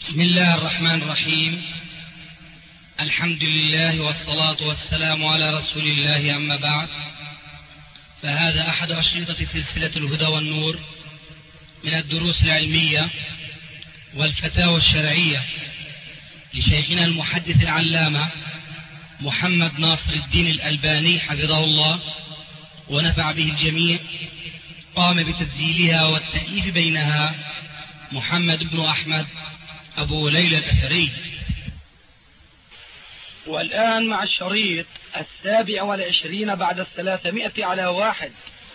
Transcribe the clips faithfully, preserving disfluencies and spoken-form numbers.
بسم الله الرحمن الرحيم. الحمد لله والصلاة والسلام على رسول الله، أما بعد، فهذا أحد أشرطة سلسلة الهدى والنور من الدروس العلمية والفتاوى الشرعية لشيخنا المحدث العلامة محمد ناصر الدين الألباني حفظه الله ونفع به الجميع. قام بتسجيلها والتأليف بينها محمد بن أحمد أبو ليلى الأثري. والآن مع الشريط السابع والعشرين بعد الثلاثمائة على واحد.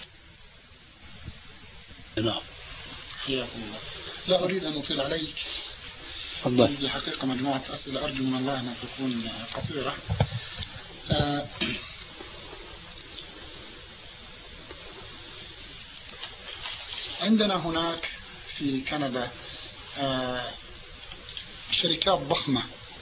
نعم. لا أريد أن أطيل عليك. تفضل. في حقيقة مجموعة أسئلة أرجو من الله أن تكون قصيرة. آه عندنا هناك في كندا آه شركات ضخمة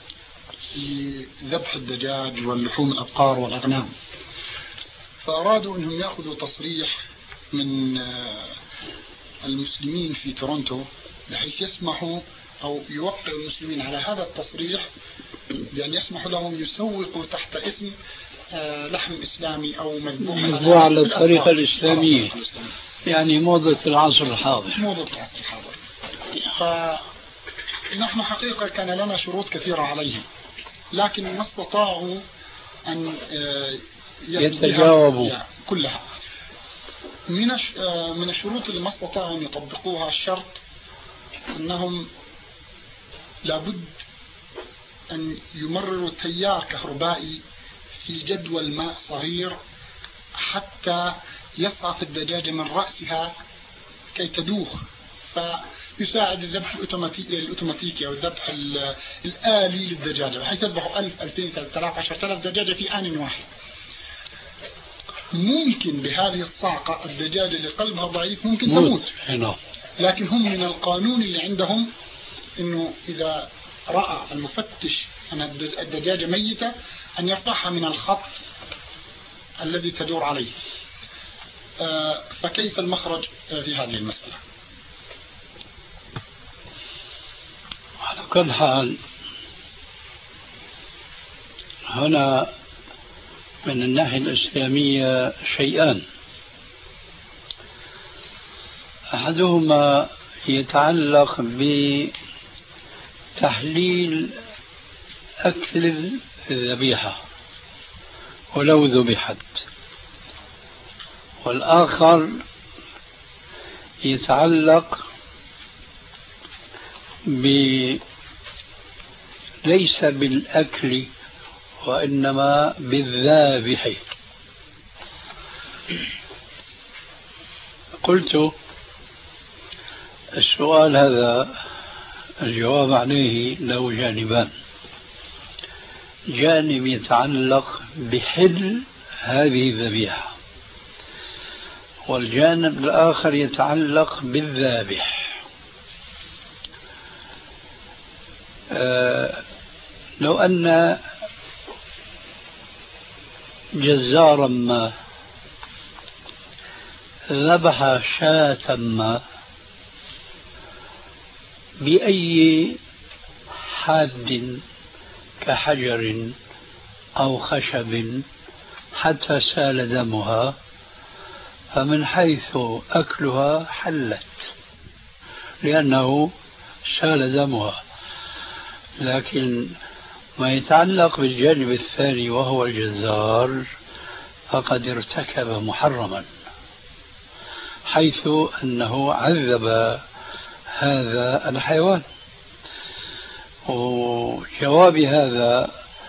لذبح الدجاج واللحوم الأبقار والأغنام، فأرادوا أنهم يأخذوا تصريح من آه المسلمين في تورونتو بحيث يسمحوا أو يوقع المسلمين على هذا التصريح بأن يسمحوا لهم يسوقوا تحت اسم آه لحم إسلامي أو مذبوح على الطريقة الإسلامية، يعني موضة العصر الحاضر. موضة العصر الحاضر. فنحن حقيقة كان لنا شروط كثيرة عليهم، لكن ما استطاعوا أن يتجاوبوا كلها. من من الشروط اللي ما استطاعوا أن يطبقوها الشرط أنهم لابد أن يمرروا تيار كهربائي في جدول ماء صغير حتى يصعق الدجاجة من رأسها كي تدوخ، فيساعد الذبح الأوتوماتيكي أو الذبح الآلي للدجاجة، بحيث يذبحوا ألف ألفين ثلاثة آلاف عشرة آلاف دجاجة في آن واحد. ممكن بهذه الصعقة الدجاجة اللي قلبها ضعيف ممكن تموت، لكن هم من القانون اللي عندهم إنه إذا رأى المفتش أن الدجاجة ميتة أن يرفعها من الخط الذي تدور عليه. آه فكيف المخرج في هذه المسألة؟ على كل حال هنا من الناحية الإسلامية شيئان، أحدهما يتعلق بتحليل أكل الذبيحة ولو ذبحت، والآخر يتعلق ب ليس بالأكل وإنما بالذابح. قلت السؤال هذا الجواب عليه له جانبان: جانب يتعلق بحل هذه الذبيحة، والجانب الآخر يتعلق بالذابح. أه لو أن جزارا ما ذبح شاة ما بأي حاد كحجر أو خشب حتى سال دمها، فمن حيث أكلها حلت لأنه سال دمها. لكن ما يتعلق بالجانب الثاني وهو الجزار فقد ارتكب محرما، حيث أنه عذب هذا الحيوان. وجواب هذا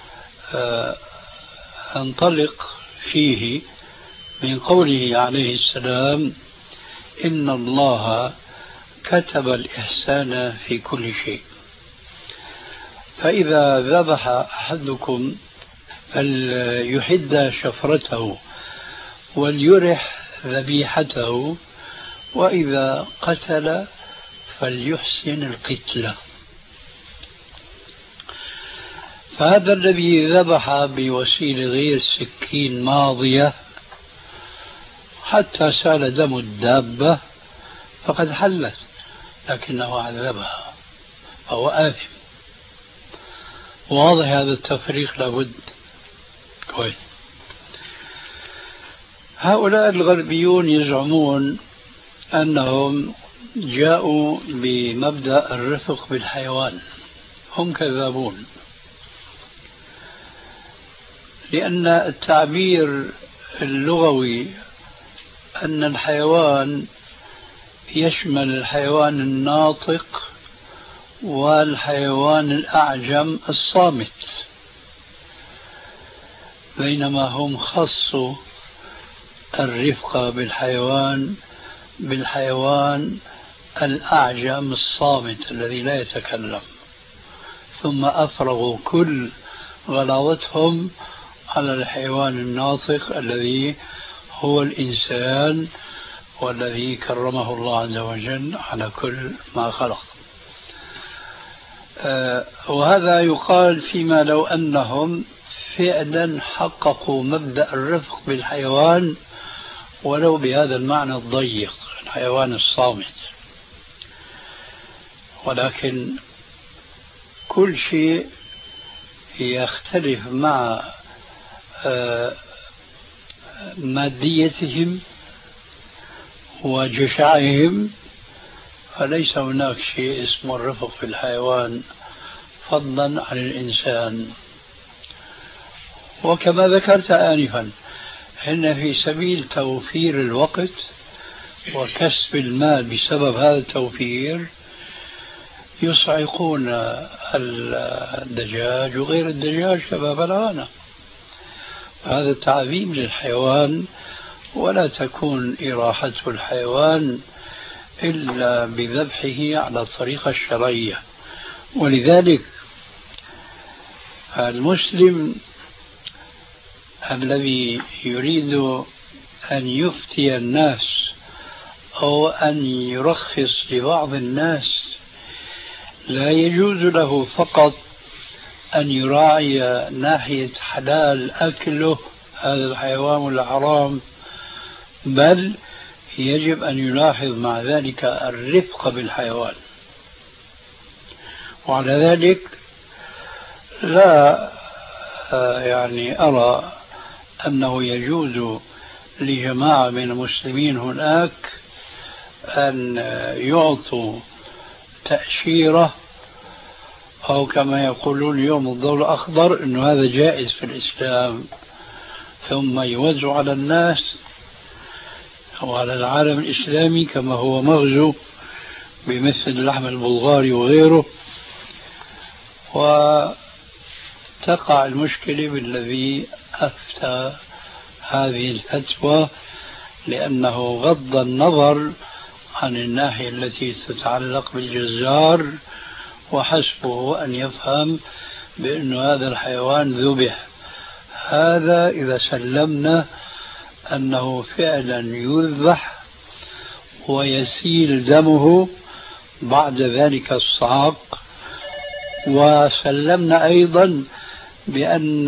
انطلق فيه من قوله عليه السلام: إن الله كتب الإحسان في كل شيء، فإذا ذبح أحدكم فليحد شفرته وليرح ذبيحته، وإذا قتل فليحسن القتلة. فهذا الذي ذبح بوسيلة غير سكين ماضية حتى سال دم الدابة فقد حلت، لكنه عذبها فهو آثم. واضح هذا التفريق لابد. كويس. هؤلاء الغربيون يزعمون أنهم جاءوا بمبدأ الرفق بالحيوان. هم كذابون، لأن التعبير اللغوي أن الحيوان يشمل الحيوان الناطق والحيوان الأعجم الصامت، بينما هم خصوا الرفق بالحيوان بالحيوان الأعجم الصامت الذي لا يتكلم، ثم أفرغوا كل غلاوتهم على الحيوان الناطق الذي هو الإنسان والذي كرمه الله عز وجل على كل ما خلق. آه وهذا يقال فيما لو أنهم فعلا حققوا مبدأ الرفق بالحيوان ولو بهذا المعنى الضيق، الحيوان الصامت. ولكن كل شيء يختلف مع آه ماديتهم وجشعهم، فليس هناك شيء اسمه الرفق في الحيوان فضلا عن الإنسان. وكما ذكرت آنفا، إن في سبيل توفير الوقت وكسب المال بسبب هذا التوفير يصعقون الدجاج وغير الدجاج كما بلغنا. هذا تعظيم للحيوان، ولا تكون إراحة الحيوان إلا بذبحه على الطريقة الشرعية. ولذلك المسلم الذي يريد أن يفتي الناس أو أن يرخص لبعض الناس لا يجوز له فقط أن يراعي ناحية حلال أكله هذا الحيوان ولا حرام، بل يجب أن يلاحظ مع ذلك الرفق بالحيوان. وعلى ذلك لا يعني أرى أنه يجوز لجماعة من المسلمين هناك أن يعطوا تأشيرة أو كما يقولون اليوم الضوء الأخضر أنه هذا جائز في الإسلام، ثم يوزع على الناس وعلى العالم الإسلامي كما هو مغزو بمثل اللحم البلغاري وغيره، وتقع المشكلة بالذي أفتى هذه الفتوى، لأنه غض النظر عن الناحية التي تتعلق بالجزار، وحسبه أن يفهم بأن هذا الحيوان ذبح. هذا إذا سلمنا أنه فعلا يذبح ويسيل دمه بعد ذلك الصعق، وسلمنا أيضا بأن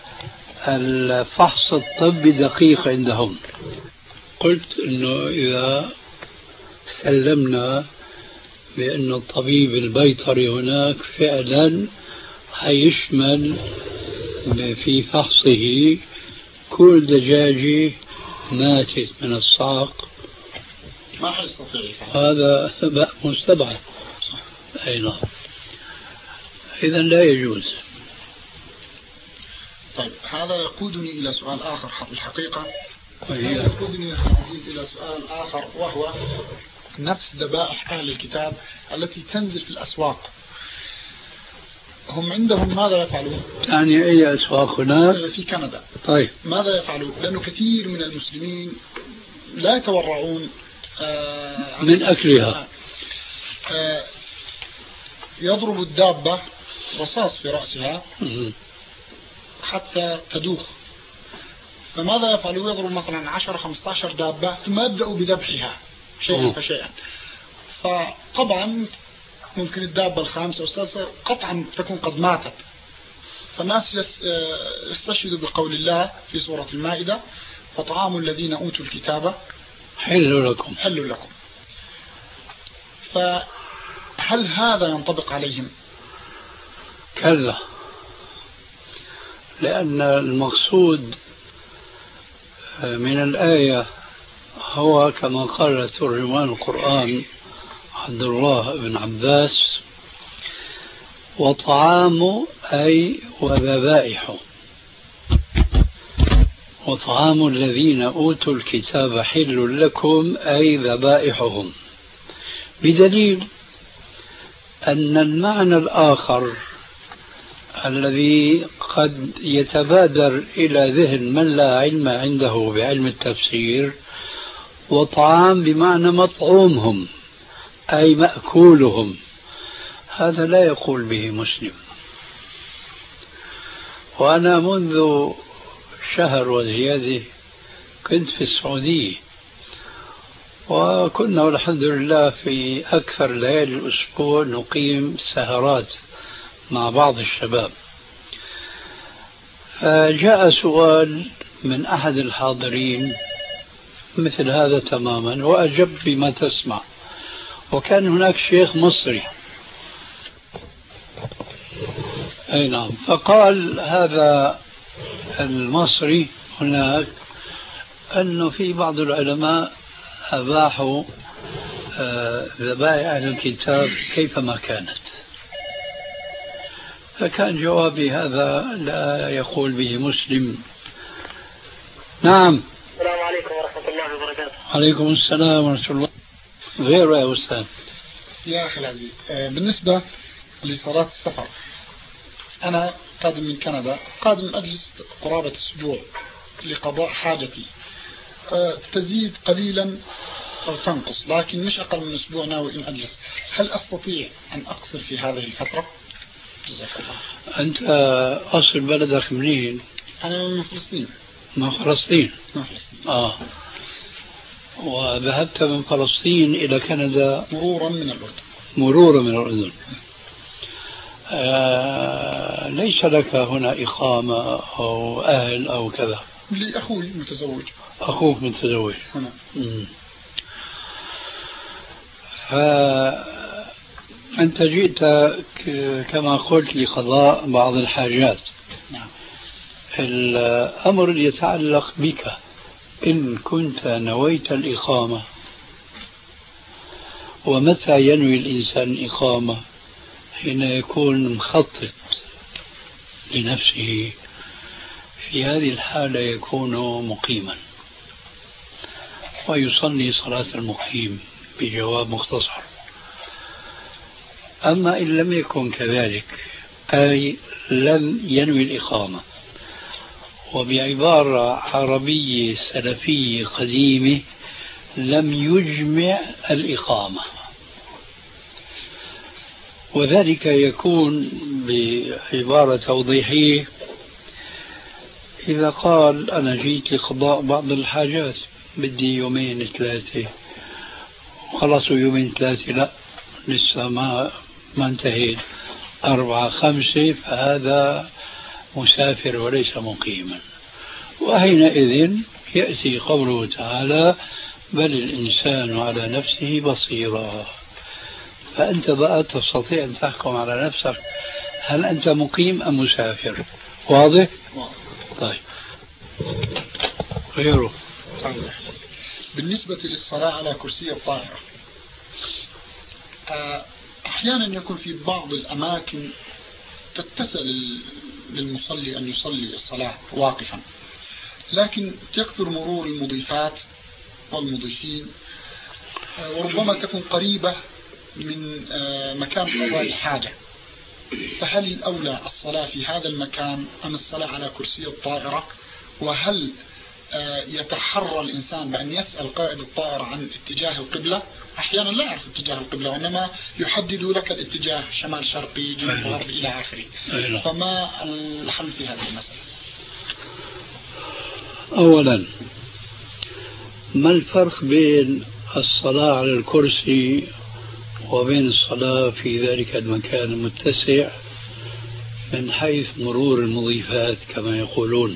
الفحص الطبي دقيق عندهم. قلت أنه إذا سلمنا بأن الطبيب البيطري هناك فعلا حيشمل في فحصه كل دجاجة ماتت من الصعق، ما حيستطيع هذا مستبعد. أي نعم، إذا لا يجوز. طيب هذا يقودني إلى سؤال آخر الحقيقة، وهي يقودني يا عزيز إلى سؤال آخر، وهو نفس ذبائح أهل الكتاب التي تنزل في الأسواق، هم عندهم ماذا يفعلون؟ يعني أي أسواق هناك؟ في كندا. طيب ماذا يفعلون؟ لأنه كثير من المسلمين لا يتورعون من أكلها. يضرب الدابة رصاص في رأسها حتى تدوخ، فماذا يفعلون؟ يضرب مثلا عشرة خمسة عشر دابة ثم يبدأوا بذبحها شيئا فشيئا، فطبعا ممكن الدابة الخامسة والسادسة قطعا تكون قد ماتت. فالناس يستشهدوا بقول الله في سورة المائدة: فطعام الذين أوتوا الكتاب حل لكم حل لكم. هل هذا ينطبق عليهم؟ كلا، لأن المقصود من الآية هو كما قال ترجمان القرآن عبد الله بن عباس: وطعام أي وذبائح، وطعام الذين أوتوا الكتاب حل لكم أي ذبائحهم، بدليل أن المعنى الآخر الذي قد يتبادر إلى ذهن من لا علم عنده بعلم التفسير: وطعام بمعنى مطعومهم أي مأكولهم، هذا لا يقول به مسلم. وأنا منذ شهر وزيادة كنت في السعودية، وكنا والحمد لله في أكثر ليالي الأسبوع نقيم سهرات مع بعض الشباب، فجاء سؤال من أحد الحاضرين مثل هذا تماما، وأجب بما تسمع. وكان هناك شيخ مصري، أي نعم، فقال هذا المصري هناك أنه في بعض العلماء أباحوا ذبائح أهل الكتاب كيفما كانت. فكان جوابي: هذا لا يقول به مسلم. نعم. السلام عليكم ورحمة الله وبركاته. عليكم السلام ورحمة الله. غير يا أستاذ. يا أخي العزيز، بالنسبة لصلاة السفر، أنا قادم من كندا، قادم أجلس قرابة أسبوع لقضاء حاجتي، تزيد قليلا أو تنقص، لكن مش أقل من أسبوع ناوي أن أجلس. هل أستطيع أن أقصر في هذه الفترة؟ جزاك الله. أنت أصل بلدك منين؟ أنا من فلسطين. من فلسطين؟ من فلسطين. آه. وذهبت من فلسطين إلى كندا مرورا من الأردن. مرورا من الأردن. آه ليس لك هنا إقامة أو أهل أو كذا؟ لأخوي متزوج. أخوك متزوج هنا. فأنت جئت كما قلت لقضاء بعض الحاجات. نعم. الأمر يتعلق بك، إن كنت نويت الإقامة، ومتى ينوي الإنسان الإقامة؟ حين يكون مخطط لنفسه، في هذه الحالة يكون مقيما ويصلي صلاة المقيم بجواب مختصر. أما إن لم يكن كذلك، أي لم ينوي الإقامة، وبعبارة عربية سلفية قديمة لم يجمع الإقامة، وذلك يكون بعبارة توضيحية: إذا قال أنا جيت لقضاء بعض الحاجات، بدي يومين ثلاثة، خلصوا يومين ثلاثة، لا لسه ما ما انتهيت، أربعة خمسة، فهذا مسافر وليس مقيما. وحينئذ يأتي قوله تعالى: بل الإنسان على نفسه بصيرا. فأنت بقى تستطيع أن تحكم على نفسك هل أنت مقيم أم مسافر. واضح؟ طيب. غيره. بالنسبة للصلاة على كرسي الطائرة، أحيانا يكون في بعض الأماكن تتسع للمصلي أن يصلي الصلاة واقفا، لكن تكثر مرور المضيفات والمضيفين، وربما تكون قريبة من مكان قضاء الحاجة. فهل الأولى الصلاة في هذا المكان أم الصلاة على كرسي الطائرة؟ وهل يتحرى الإنسان بأن يسأل قائد الطائرة عن اتجاه القبلة؟ أحيانا لا يعرف اتجاه القبلة، وإنما يحدد لك الاتجاه شمال شرقي جنوب غربي إلى آخره. فما الحل في هذه المسألة؟ أولا، ما الفرق بين الصلاة على الكرسي وبين الصلاة في ذلك المكان المتسع من حيث مرور المضيفات كما يقولون؟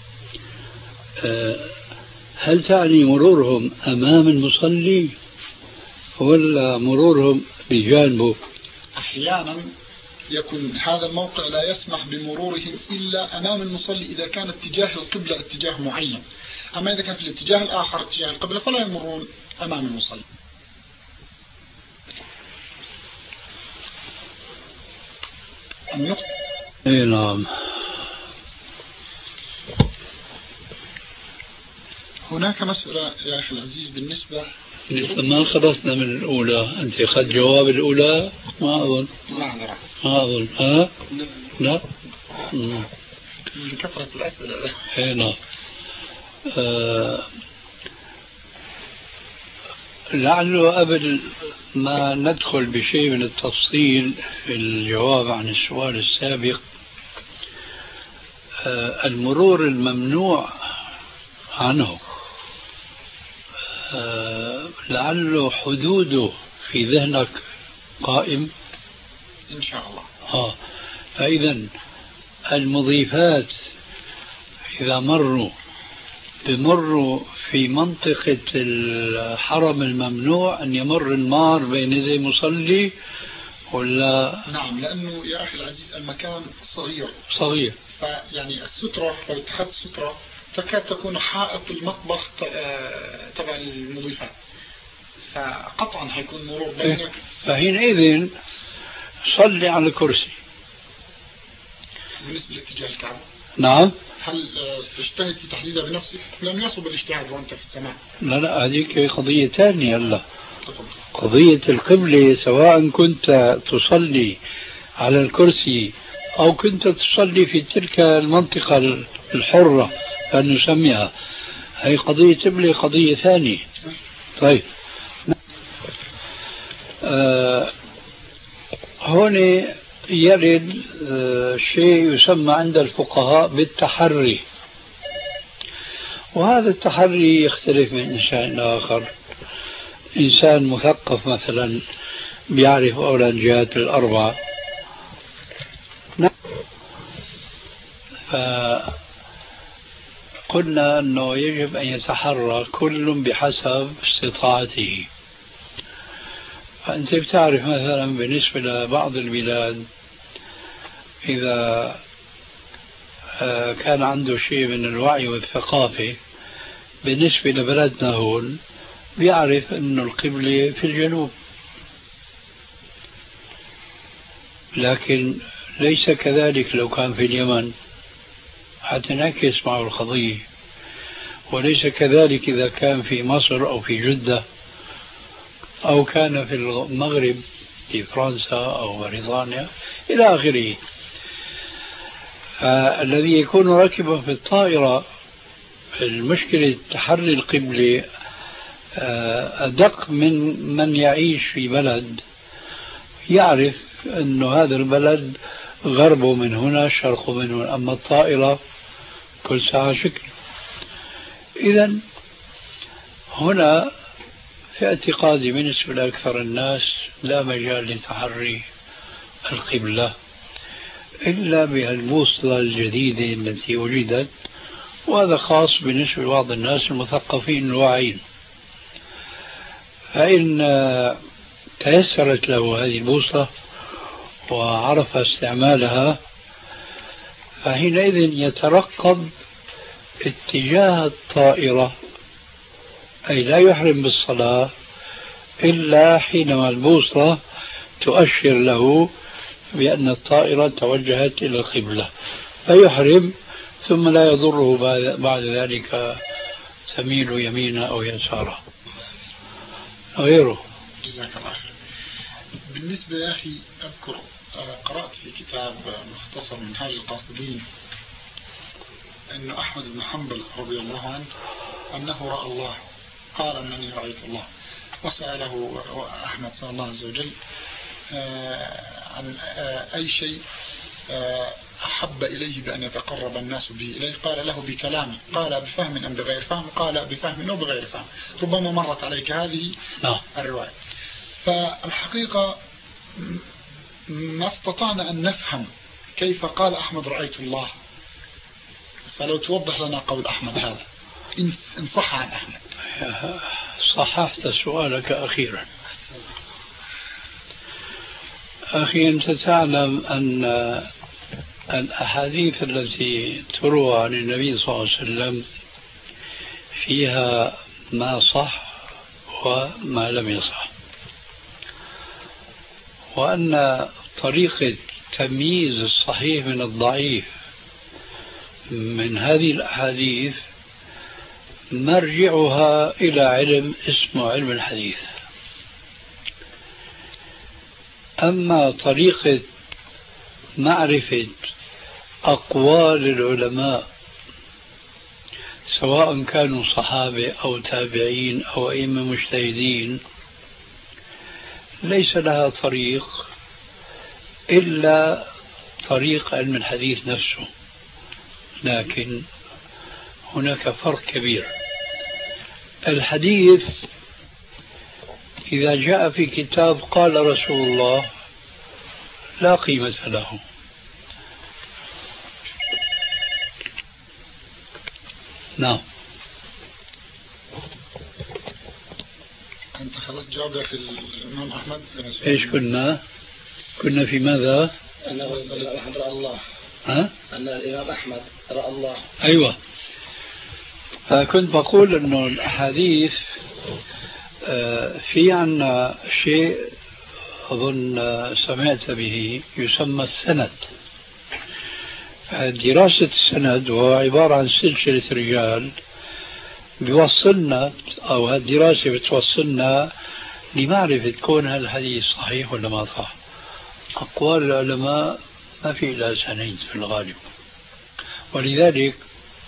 هل تعني مرورهم أمام المصلي ولا مرورهم بجانبه أحيانا يكون هذا الموقع لا يسمح بمرورهم إلا أمام المصلي إذا كان اتجاه القبلة اتجاه معين، أما إذا كان في الاتجاه الآخر اتجاه القبلة فلا يمرون أمام المصلي. النقطة اي نعم. هناك مسألة يا أخي العزيز بالنسبة لسه ما خلصنا من الأولى. أنت أخذت جواب الأولى؟ ما أظن معذرة ما أظن ها؟ لا من كثرة الأسئلة. اي نعم. آه لعله قبل ما ندخل بشيء من التفصيل في الجواب عن السؤال السابق، آه المرور الممنوع عنه آه لعله حدوده في ذهنك قائم إن شاء الله. آه فإذا المضيفات إذا مروا بمروا في منطقة الحرم الممنوع أن يمر المار بين يدي مصلي ولا؟ نعم، لأنه يا أخي العزيز المكان صغير صغير، فيعني السترة لو اتخذت سترة تكاد تكون حائط المطبخ تبع المضيفات، فقطعا حيكون مرور بينك. فحينئذ صلي على الكرسي. بالنسبة لاتجاه الكعبة نعم. هل تجتهد في تحديدها بنفسك؟ لم يصب الاجتهاد وأنت في السماء. لا لا هذيك قضية ثانية. هلا قضية القبلة سواء كنت تصلي على الكرسي أو كنت تصلي في تلك المنطقة الحرة أن نسميها، هي قضية قبلة قضية ثانية. طيب آه هون يرد آه شيء يسمى عند الفقهاء بالتحري، وهذا التحري يختلف من إنسان إلى آخر. إنسان مثقف مثلا بيعرف أولا الجهات الأربعة، فقلنا أنه يجب أن يتحرى كل بحسب استطاعته. فأنت بتعرف مثلا بالنسبة لبعض البلاد إذا كان عنده شيء من الوعي والثقافة، بالنسبة لبلدنا هون بيعرف أنه القبلة في الجنوب، لكن ليس كذلك لو كان في اليمن، حتنعكس معه القضية. وليس كذلك إذا كان في مصر أو في جدة أو كان في المغرب في فرنسا أو بريطانيا إلى آخره. الذي يكون راكبا في الطائرة المشكلة تحري القبلة أدق من من يعيش في بلد يعرف أن هذا البلد غربه من هنا شرقه من هنا، أما الطائرة كل ساعة شكل. إذن هنا في اعتقادي بالنسبة لأكثر الناس لا مجال لتحري القبلة إلا بهالبوصلة الجديدة التي وجدت، وهذا خاص بالنسبة لبعض الناس المثقفين الواعين. فإن تيسرت له هذه البوصلة وعرف استعمالها فحينئذ يترقب اتجاه الطائرة، أي لا يحرم بالصلاة إلا حينما البوصلة تؤشر له بأن الطائرة توجهت إلى القبلة فيحرم، ثم لا يضره بعد ذلك تميل يمينا أو يسارا غيره. جزاك الله خير. بالنسبة يا أخي أذكر قرأت في كتاب مختصر منهاج القاصدين أن أحمد بن حنبل رضي الله عنه أنه رأى الله، قال أنني رأيت الله، وسأله أحمد صلى الله عز وجل عن أي شيء أحب إليه بأن يتقرب الناس به إليه، قال له بكلامي، قال بفهم أم بغير فهم، قال بفهم أو بغير فهم. ربما مرت عليك هذه الرواية. فالحقيقة ما استطعنا أن نفهم كيف قال أحمد رأيت الله، فلو توضح لنا قول أحمد هذا إن صح عن أحمد. صححت سؤالك أخيرا. أخي أنت تعلم أن الأحاديث التي تروى عن النبي صلى الله عليه وسلم فيها ما صح وما لم يصح، وأن طريقة تمييز الصحيح من الضعيف من هذه الأحاديث مرجعها إلى علم اسمه علم الحديث. أما طريقة معرفة أقوال العلماء سواء كانوا صحابة أو تابعين أو أئمة مجتهدين ليس لها طريق إلا طريق علم الحديث نفسه، لكن هناك فرق كبير. الحديث إذا جاء في كتاب قال رسول الله لا قيمة له. نعم. أنت خلاص جاوبت في الإمام أحمد. إيش كنا؟ كنا في ماذا؟ أن الإمام أحمد رأى الله. ها؟ أن الإمام أحمد رأى الله. أيوة. فكنت بقول إنه الأحاديث في عنا شيء أظن سمعت به يسمى السند. دراسة السند وهو عبارة عن سلسلة رجال بيوصلنا، أو هالدراسة بتوصلنا لمعرفة كون هالحديث صحيح ولا ما صح. أقوال العلماء ما في إلا سنين في الغالب، ولذلك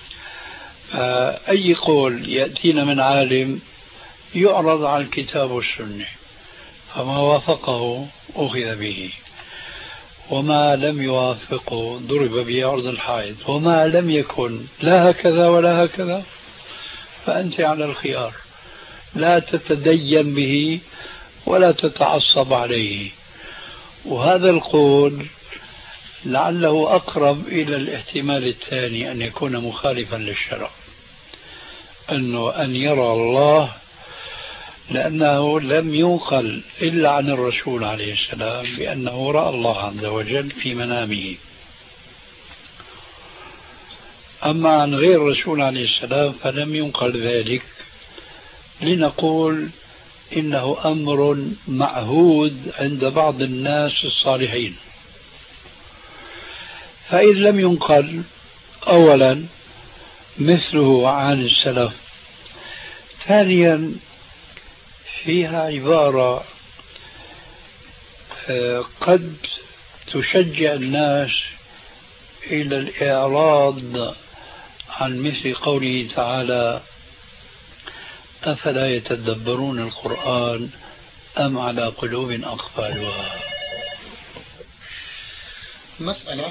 أي قول يأتينا من عالم يعرض على الكتاب والسنة، فما وافقه أخذ به، وما لم يوافقه ضرب به عرض الحائط، وما لم يكن لا هكذا ولا هكذا فأنت على الخيار، لا تتدين به ولا تتعصب عليه. وهذا القول لعله أقرب إلى الاحتمال الثاني أن يكون مخالفا للشرع، أنه أن يرى الله، لأنه لم ينقل إلا عن الرسول عليه السلام بأنه رأى الله عز وجل في منامه. أما عن غير الرسول عليه السلام فلم ينقل ذلك، لنقول إنه أمر معهود عند بعض الناس الصالحين. فإن لم ينقل أولا مثله عن السلف، ثانيا فيها عبارة قد تشجع الناس إلى الإعراض عن مثل قوله تعالى أفلا يتدبرون القرآن أم على قلوب أقفالها. مسألة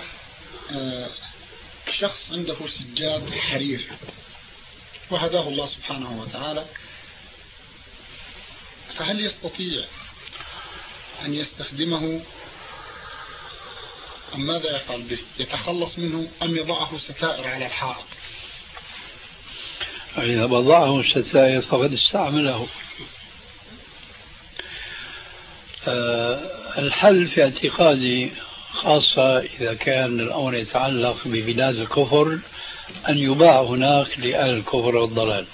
شخص عنده سجاد حرير وهداه الله سبحانه وتعالى، فهل يستطيع أن يستخدمه أم ماذا يفعل به؟ يتخلص منه أم يضعه ستائر على الحائط؟ إذا وضعه ستائر فقد استعمله. أه الحل في اعتقادي، خاصة إذا كان الأمر يتعلق ببلاد الكفر، أن يباع هناك لأهل الكفر والضلال،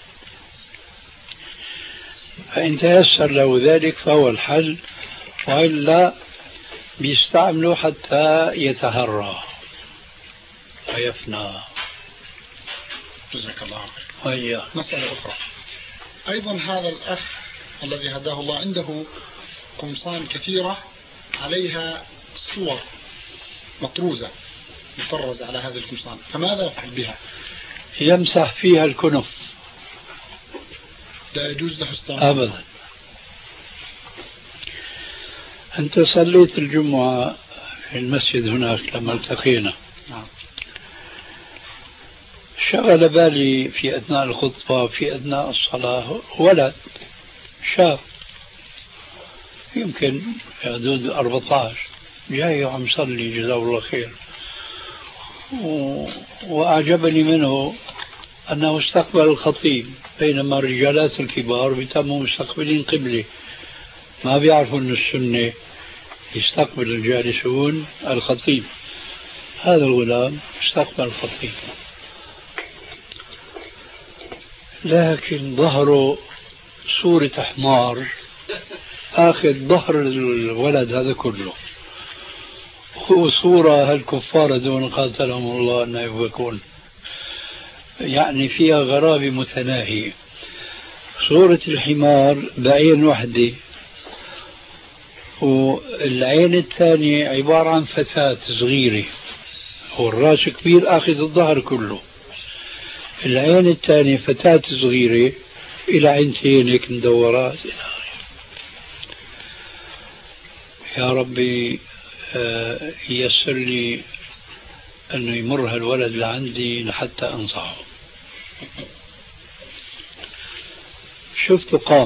فإن تيسر له ذلك فهو الحل، وإلا بيستعمله حتى يتهرى ويفنى. جزاك الله خير. مسألة أخرى أيضا، هذا الأخ الذي هداه الله عنده قمصان كثيرة عليها صور مطروزة مطرزة على هذه القمصان، فماذا يفعل بها؟ يمسح فيها الكنف. لا يجوز له استعمالها أبدا. أنت صليت الجمعة في المسجد هناك لما التقينا. نعم. شغل بالي في أثناء الخطبة في أثناء الصلاة ولد شاب يمكن في حدود أربعة عشر جاي وعم صلي جزاه الله خير، و... وأعجبني منه أنه استقبل الخطيب، بينما الرجالات الكبار بيتموا مستقبلين قبلة، ما بيعرفوا أن السنة يستقبل الجالسون الخطيب. هذا الغلام استقبل الخطيب، لكن ظهره صورة حمار آخذ ظهر الولد هذا كله، وصورة هالكفار دون قاتلهم الله أن يفكون، يعني فيها غرابة متناهية. صورة الحمار بعين وحدة، والعين الثانية عبارة عن فتاة صغيرة، والراس كبير آخذ الظهر كله. العين الثانية فتاة صغيرة إلى عينتين هيك مدورات. يا ربي ييسر لي أنه يمر هالولد لعندي لحتى أنصحه. شفته قام،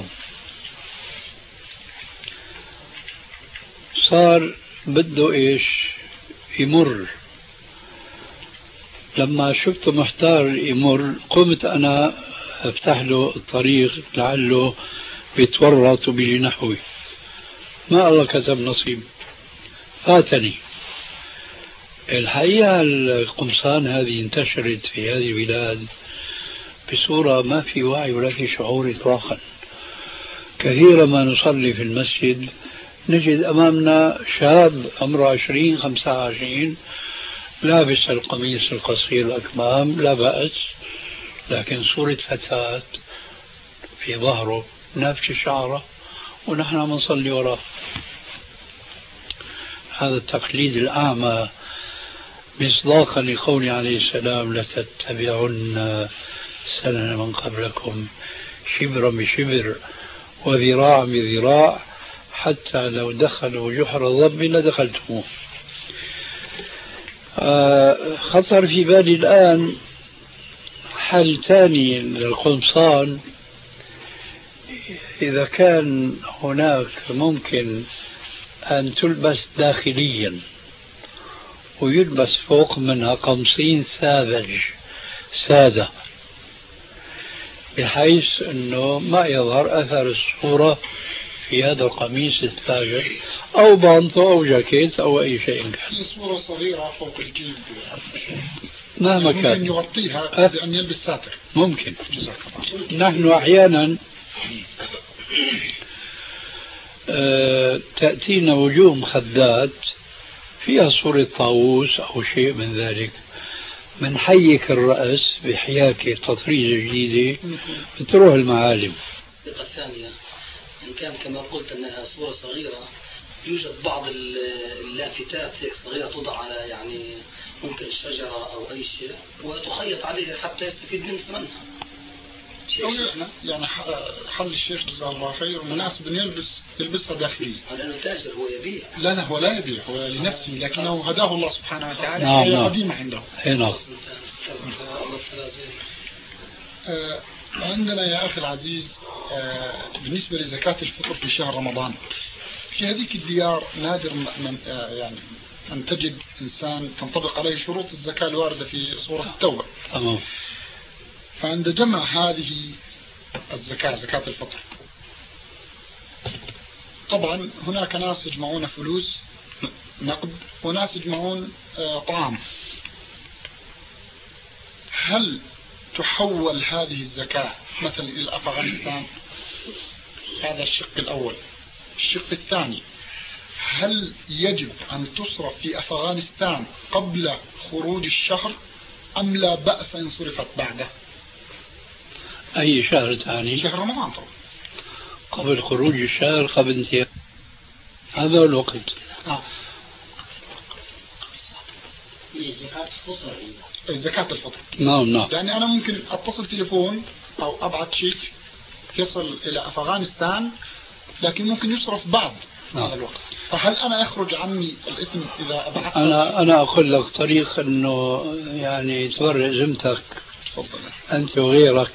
صار بده إيش يمر. لما شفته محتار يمر قمت أنا أفتح له الطريق لعله بيتورط وبيجي نحوي. ما الله كتب نصيب، فاتني. الحقيقة القمصان هذه انتشرت في هذه البلاد بصورة ما في وعي ولا في شعور إطلاقا. كثيرا ما نصلي في المسجد نجد أمامنا شاب عمره عشرين خمسة وعشرين لابس القميص القصير الأكمام، لا بأس، لكن صورة فتاة في ظهره نافش شعره ونحن منصلي وراه. هذا التقليد الأعمى مصداقا لقوله عليه السلام: لتتبعن سنن من قبلكم شبرا بشبر وذراعا بذراع حتى لو دخلوا جحر ضب لدخلتموه. آه خطر في بالي الآن حل ثاني للقمصان، إذا كان هناك ممكن أن تلبس داخليا ويلبس فوق منها قمصين ساذج سادة، بحيث أنه ما يظهر أثر الصورة في هذا القميص الساذج، أو بانطو أو جاكيت أو أي شيء كان. صورة صغيرة فوق الجيب مهما كان ممكن يغطيها بأن يلبس ساتر. ممكن. نحن أحيانا أه تأتينا وجوه مخدات فيها صورة طاووس أو شيء من ذلك، من حيك الرأس بحياكة تطريزة جديدة بتروح المعالم. الطريقة الثانية إن كان كما قلت أنها صورة صغيرة، يوجد بعض اللافتات هيك صغيرة توضع على يعني ممكن الشجرة أو أي شيء وتخيط عليها حتى يستفيد من ثمنها. يعني حل الشيخ جزاه الله خير مناسب أن يلبس يلبسها داخلية. لأنه تاجر هو يبيع. لا لا هو لا يبيع، هو لنفسه، لكنه هداه الله سبحانه وتعالى. نعم هي نعم. قديمة عنده. نعم. آه عندنا يا أخي العزيز آه بالنسبة لزكاة الفطر في شهر رمضان، في هذيك الديار نادر من آه يعني أن تجد إنسان تنطبق عليه شروط الزكاة الواردة في سورة التوبة. تمام. فعند جمع هذه الزكاة زكاة الفطر، طبعا هناك ناس يجمعون فلوس نقد وناس يجمعون آه طعام. هل تحول هذه الزكاة مثلا إلى أفغانستان؟ هذا الشق الأول. الشق الثاني، هل يجب أن تصرف في أفغانستان قبل خروج الشهر أم لا بأس إن صرفت بعده؟ أي شهر ثاني؟ شهر رمضان طبعا. قبل خروج الشهر، قبل انتهاء هذا الوقت. آه. زكاة الفطر. زكاة الفطر. نعم نعم. يعني أنا ممكن أتصل تليفون أو أبعث شيك يصل إلى أفغانستان، لكن ممكن يصرف بعد هذا الوقت. فهل أنا يخرج عني الإثم إذا أبعث؟ أنا أنا أقول لك طريق إنه يعني تورع ذمتك أنت وغيرك.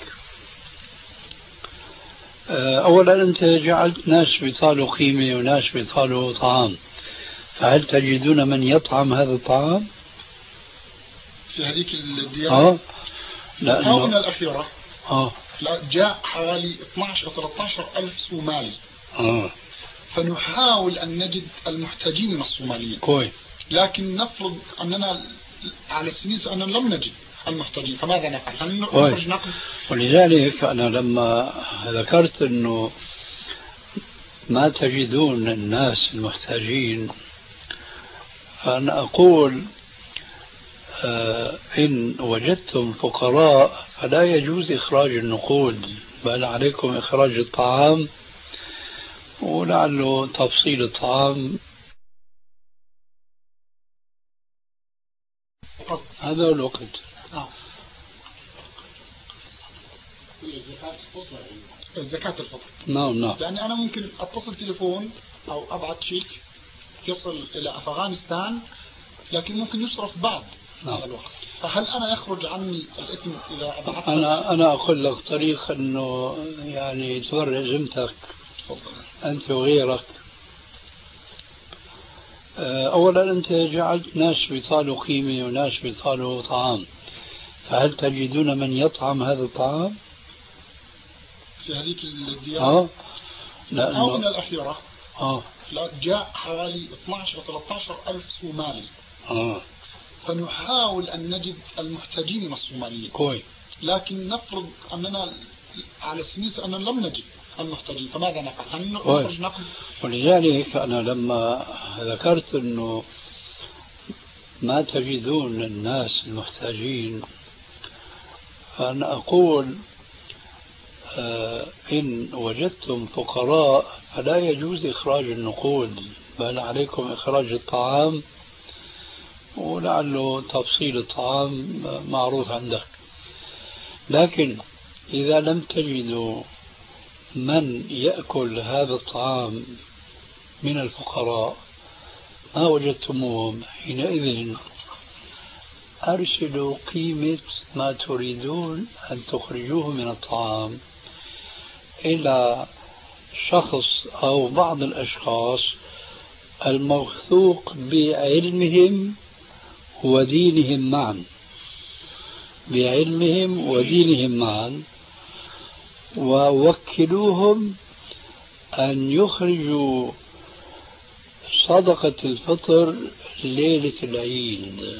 أولا أنت جعلت ناس بيطالوا قيمة وناس بيطالوا طعام، فهل تجدون من يطعم هذا الطعام؟ في هذيك الديار؟ آه. لا الآونة الأخيرة آه. لا جاء حوالي اثني عشر أو ثلاثة عشر ألف صومالي. آه. فنحاول أن نجد المحتاجين من الصوماليين. كويس. لكن نفرض أننا على السنيس أننا لم نجد المحتاجين، فماذا نفعل؟ هل نخرج نقل؟ ولذلك أنا لما ذكرت أنه ما تجدون الناس المحتاجين، فأنا أقول آه إن وجدتم فقراء فلا يجوز إخراج النقود، بل عليكم إخراج الطعام، ولعله تفصيل الطعام هذا الوقت. آه. زكاة الفطر. نعم نعم. يعني أنا ممكن أتصل تليفون أو أبعث شيك يصل إلى أفغانستان، لكن ممكن يصرف بعد نعم. هذا الوقت، فهل أنا يخرج عني الإثم إذا أبعثت؟ أنا أنا أقول لك طريق إنه يعني توري ذمتك أنت وغيرك. أولا أنت جعلت ناس بيطالوا قيمة وناس بيطالوا طعام، فهل تجدون من يطعم هذا الطعام؟ في هذيك الديار؟ آه. في الآونة الأخيرة آه. جاء حوالي اثناشر أو ثلاثة عشر ألف صومالي. آه. فنحاول أن نجد المحتاجين من الصوماليين. كويس. لكن نفرض أننا على السنيس أننا لم نجد المحتاجين، فماذا نفعل؟ هل نخرج نقل؟ ولذلك أنا لما ذكرت أنه ما تجدون الناس المحتاجين، فأنا أقول آه إن وجدتم فقراء فلا يجوز إخراج النقود، بل عليكم إخراج الطعام، ولعله تفصيل الطعام معروف عندك. لكن إذا لم تجدوا من يأكل هذا الطعام من الفقراء ما وجدتموهم، حينئذ أرسلوا قيمة ما تريدون أن تخرجوه من الطعام إلى شخص أو بعض الأشخاص الموثوق بعلمهم ودينهم معا، بعلمهم ودينهم معا، ووكلوهم أن يخرجوا صدقة الفطر ليلة العيد،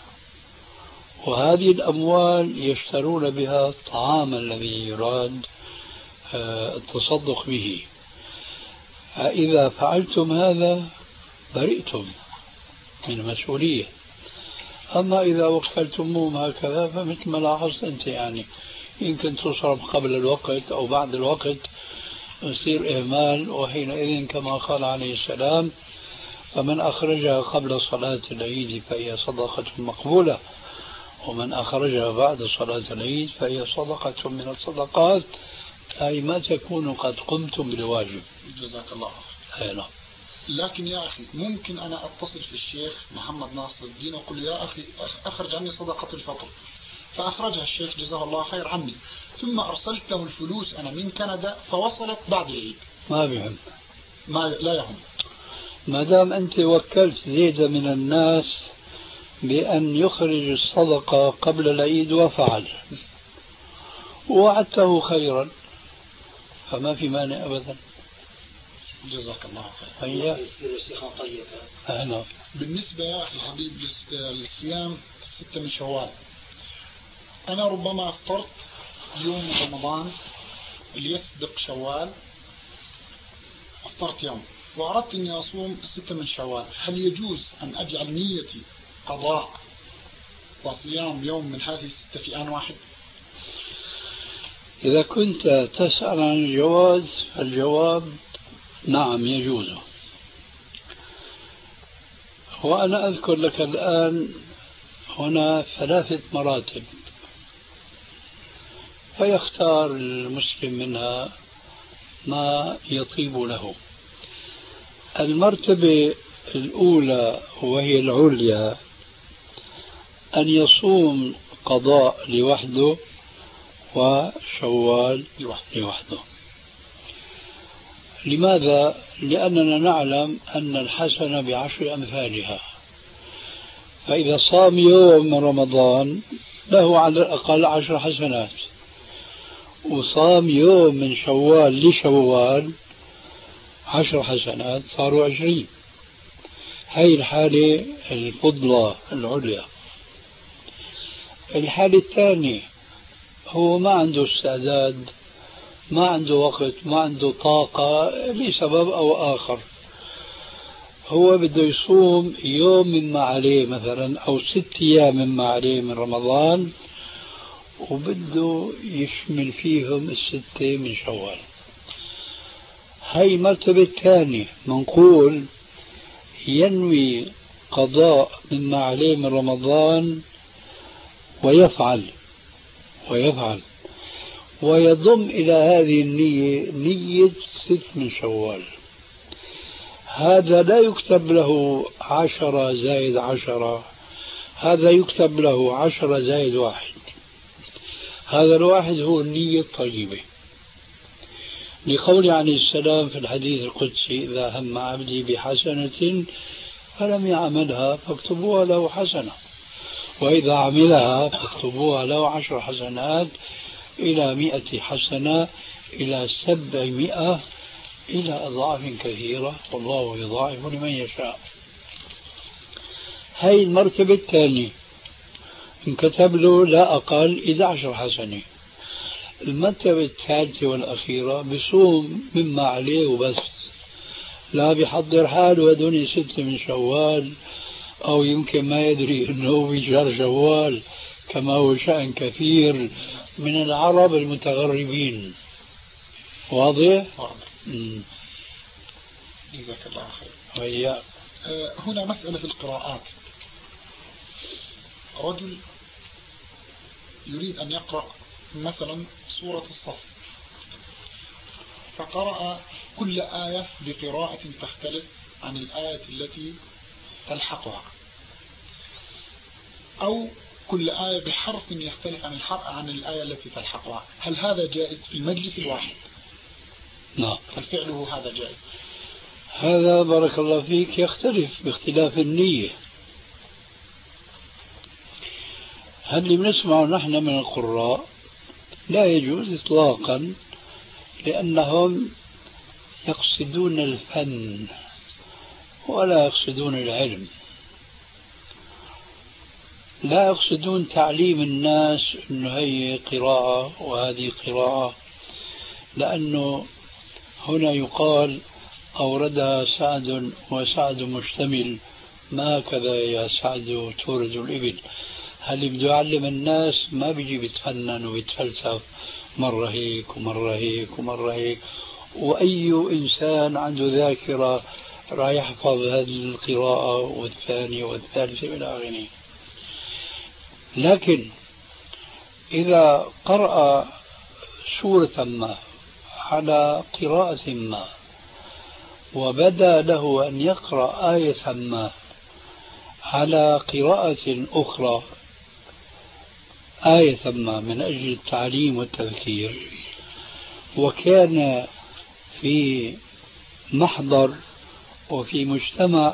وهذه الأموال يشترون بها الطعام الذي يراد التصدق به. فإذا فعلتم هذا برئتم من المسؤولية. أما إذا وكلتموهم هكذا فمثل ما لاحظت أنت، يعني يمكن تصرف قبل الوقت أو بعد الوقت، يصير إهمال، وحينئذ كما قال عليه السلام: فمن أخرجها قبل صلاة العيد فهي صدقة مقبولة، ومن أخرجها بعد صلاة العيد فهي صدقة من الصدقات، أي ما تكون قد قمتم بالواجب. جزاك الله خير. نعم. لكن يا أخي ممكن أنا أتصل في الشيخ محمد ناصر الدين وأقول يا أخي أخرج عني صدقة الفطر، فأخرجها الشيخ جزاه الله خير عني، ثم أرسلت له الفلوس أنا من كندا فوصلت بعد العيد، ما بهم، ما لا يهم، ما دام أنت وكلت زيد من الناس بأن يخرج الصدقة قبل العيد وفعل ووعدته خيرا فما في مانع أبدا. جزاك الله خير. هيا. طيب. أهلا. بالنسبة يا أخي الحبيب للصيام ستة من شوال، أنا ربما أفطرت يوم رمضان اللي يسبق شوال، أفطرت يوم وأردت أني أصوم ستة من شوال، هل يجوز أن أجعل نيتي قضاء وصيام يوم من هذه الستة في آن واحد؟ إذا كنت تسأل عن الجواز فالجواب نعم يجوز. وأنا أذكر لك الآن هنا ثلاثة مراتب، فيختار المسلم منها ما يطيب له. المرتبة الأولى وهي العليا أن يصوم قضاء لوحده وشوال لوحده. لماذا؟ لأننا نعلم أن الحسنة بعشر أمثالها، فإذا صام يوم من رمضان له على الأقل عشر حسنات، وصام يوم من شوال لشوال عشر حسنات صاروا عشرين. هاي الحالة الفضلى العليا. الحالة الثانية هو ما عنده استعداد، ما عنده وقت، ما عنده طاقة لسبب أو آخر، هو بده يصوم يوم مما عليه مثلا أو ست أيام مما عليه من رمضان، وبده يشمل فيهم الستة من شوال. هاي المرتبة الثانية، منقول ينوي قضاء مما عليه من رمضان ويفعل ويفعل ويضم إلى هذه النية نية ست من شوال. هذا لا يكتب له عشرة زائد عشرة، هذا يكتب له عشرة زائد واحد. هذا الواحد هو النية الطيبة، لقول عليه السلام في الحديث القدسي: إذا هم عبدي بحسنة فلم يعملها فاكتبوها له حسنة، وإذا عملها فاكتبوها له عشر حسنات إلى مئة حسنة إلى سبعمائة إلى أضعاف كثيرة، والله يضاعف لمن يشاء. هاي المرتبة الثانية انكتب له لا أقل إحدى عشرة حسنة. المرتبة الثالثة والأخيرة بصوم مما عليه وبس، لا بيحضر حاله هدوني ستة من شوال، أو يمكن ما يدري أنه في شهر شوال كما هو شأن كثير من العرب المتغربين. واضح؟ واضح. جزاك الله خير. ويا. أه هنا مسألة في القراءات. رجل يريد أن يقرأ مثلا سورة الصف، فقرأ كل آية بقراءة تختلف عن الآية التي تلحقها، أو كل آية بحرف يختلف عن الحرف عن الآية التي تلحقها. هل هذا جائز في المجلس الواحد؟ نعم. هل فعله هذا جائز؟ هذا بارك الله فيك يختلف باختلاف النية. هل اللي بنسمعه نحن من القراء لا يجوز إطلاقا، لأنهم يقصدون الفن ولا يقصدون العلم، لا يقصدون تعليم الناس أنه هي قراءة وهذه قراءة، لأنه هنا يقال أوردها سعد وسعد مشتمل، ما كذا يا سعد تورد الإبل. هل بده يعلم الناس ما بيجي بيتفنن وبيتفلسف مرة هيك ومرة هيك ومرة هيك، وأي إنسان عنده ذاكرة راح يحفظ هذه القراءة والثانية والثالثة إلى آخره. لكن إذا قرأ سورة ما على قراءة ما وبدا له أن يقرأ آية ما على قراءة أخرى، آية ما من أجل التعليم والتذكير، وكان في محضر وفي مجتمع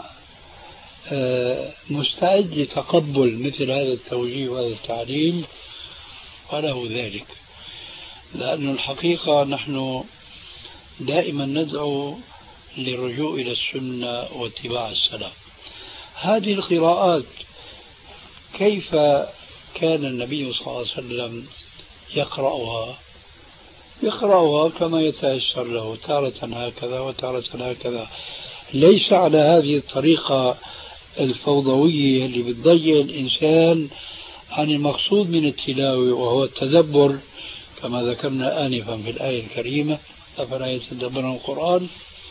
مستعد لتقبل مثل هذا التوجيه وهذا التعليم، فله ذلك. لأن الحقيقة نحن دائما ندعو للرجوع إلى السنة واتباع السلف. هذه القراءات كيف كان النبي صلى الله عليه وسلم يقرأها؟ يقرأها كما يتيسر له، تارة هكذا وتارة هكذا، ليس على هذه الطريقة الفوضوية اللي بتضيع الإنسان عن المقصود من التلاوة وهو التدبر، كما ذكرنا آنفا في الآية الكريمة: أفلا يتدبرون القرآن.